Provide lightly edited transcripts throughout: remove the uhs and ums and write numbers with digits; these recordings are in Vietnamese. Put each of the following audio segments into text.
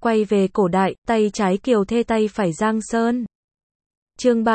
Quay về cổ đại, tay trái Kiều Thê tay phải Giang Sơn. Chương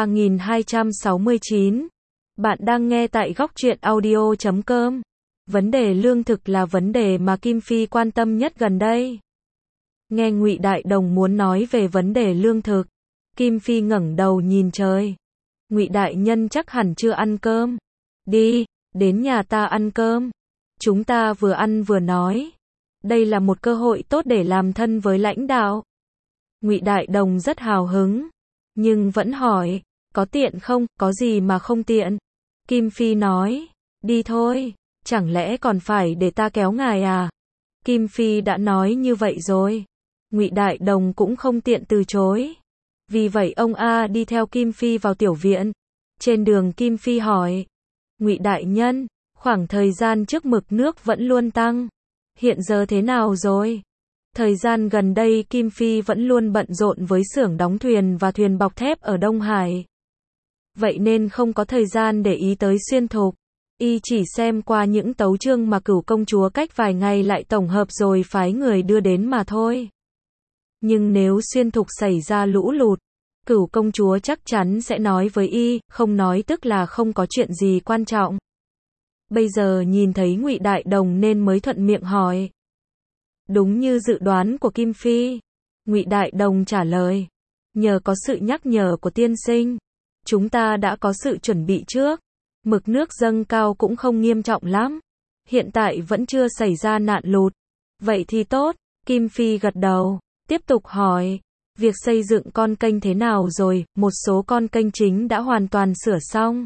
3269. Bạn đang nghe tại góc truyện audio.com. Vấn đề lương thực là vấn đề mà Kim Phi quan tâm nhất gần đây. Nghe Ngụy Đại Đồng muốn nói về vấn đề lương thực, Kim Phi ngẩng đầu nhìn trời. Ngụy đại nhân chắc hẳn chưa ăn cơm. Đi, đến nhà ta ăn cơm. Chúng ta vừa ăn vừa nói. Đây là một cơ hội tốt để làm thân với lãnh đạo. Ngụy Đại Đồng rất hào hứng, nhưng vẫn hỏi, có tiện không, có gì mà không tiện? Kim Phi nói, đi thôi, chẳng lẽ còn phải để ta kéo ngài à? Kim Phi đã nói như vậy rồi. Ngụy Đại Đồng cũng không tiện từ chối. Vì vậy ông A đi theo Kim Phi vào tiểu viện. Trên đường Kim Phi hỏi, Ngụy đại nhân, khoảng thời gian trước mực nước vẫn luôn tăng. Hiện giờ thế nào rồi? Thời gian gần đây Kim Phi vẫn luôn bận rộn với xưởng đóng thuyền và thuyền bọc thép ở Đông Hải. Vậy nên không có thời gian để ý tới Xuyên Thục. Y chỉ xem qua những tấu chương mà Cửu công chúa cách vài ngày lại tổng hợp rồi phái người đưa đến mà thôi. Nhưng nếu Xuyên Thục xảy ra lũ lụt, Cửu công chúa chắc chắn sẽ nói với Y, không nói tức là không có chuyện gì quan trọng. Bây giờ nhìn thấy Ngụy Đại Đồng nên mới thuận miệng hỏi. Đúng như dự đoán của Kim Phi. Ngụy Đại Đồng trả lời. Nhờ có sự nhắc nhở của tiên sinh, chúng ta đã có sự chuẩn bị trước. Mực nước dâng cao cũng không nghiêm trọng lắm. Hiện tại vẫn chưa xảy ra nạn lụt. Vậy thì tốt. Kim Phi gật đầu. Tiếp tục hỏi. Việc xây dựng con kênh thế nào rồi? Một số con kênh chính đã hoàn toàn sửa xong.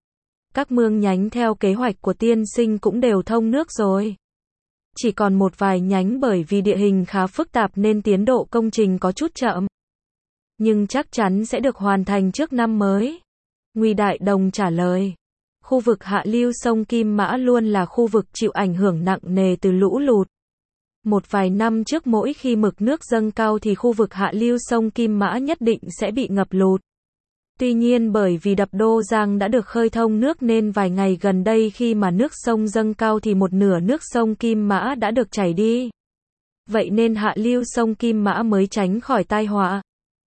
Các mương nhánh theo kế hoạch của tiên sinh cũng đều thông nước rồi. Chỉ còn một vài nhánh bởi vì địa hình khá phức tạp nên tiến độ công trình có chút chậm. Nhưng chắc chắn sẽ được hoàn thành trước năm mới. Ngụy Đại Đồng trả lời. Khu vực hạ lưu sông Kim Mã luôn là khu vực chịu ảnh hưởng nặng nề từ lũ lụt. Một vài năm trước mỗi khi mực nước dâng cao thì khu vực hạ lưu sông Kim Mã nhất định sẽ bị ngập lụt. Tuy nhiên bởi vì đập Đô Giang đã được khơi thông nước nên vài ngày gần đây khi mà nước sông dâng cao thì một nửa nước sông Kim Mã đã được chảy đi. Vậy nên hạ lưu sông Kim Mã mới tránh khỏi tai họa.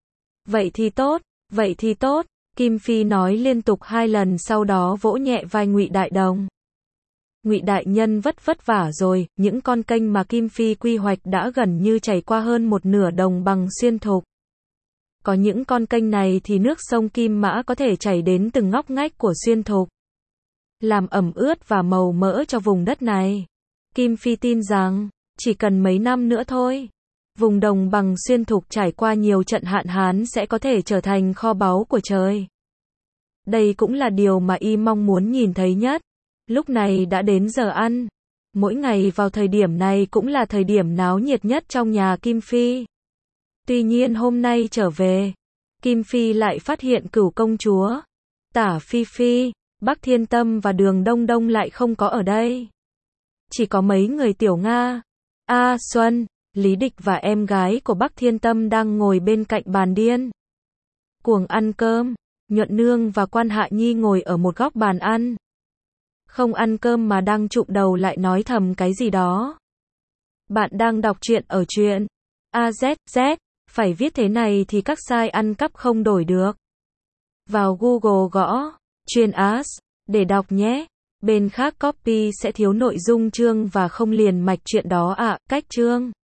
Vậy thì tốt, vậy thì tốt, Kim Phi nói liên tục 2 lần sau đó vỗ nhẹ vai Ngụy Đại Đồng. Ngụy đại nhân vất vả rồi, những con kênh mà Kim Phi quy hoạch đã gần như chảy qua hơn một nửa đồng bằng Xuyên Thục. Có những con kênh này thì nước sông Kim Mã có thể chảy đến từng ngóc ngách của Xuyên Thục, làm ẩm ướt và màu mỡ cho vùng đất này. Kim Phi tin rằng, chỉ cần mấy năm nữa thôi, vùng đồng bằng Xuyên Thục trải qua nhiều trận hạn hán sẽ có thể trở thành kho báu của trời. Đây cũng là điều mà Y mong muốn nhìn thấy nhất. Lúc này đã đến giờ ăn. Mỗi ngày vào thời điểm này cũng là thời điểm náo nhiệt nhất trong nhà Kim Phi. Tuy nhiên hôm nay trở về, Kim Phi lại phát hiện Cửu công chúa, Tả Phi Phi, Bắc Thiên Tâm và Đường Đông Đông lại không có ở đây. Chỉ có mấy người Tiểu Nga, A Xuân, Lý Địch và em gái của Bắc Thiên Tâm đang ngồi bên cạnh bàn điên cuồng ăn cơm. Nhuận Nương và Quan Hạ Nhi ngồi ở một góc bàn ăn. Không ăn cơm mà đang chụm đầu lại nói thầm cái gì đó. Bạn đang đọc truyện ở truyện AZZ, phải viết thế này thì các site ăn cắp không đổi được. Vào Google gõ truyện AS để đọc nhé. Bên khác copy sẽ thiếu nội dung chương và không liền mạch truyện đó ạ. Cách chương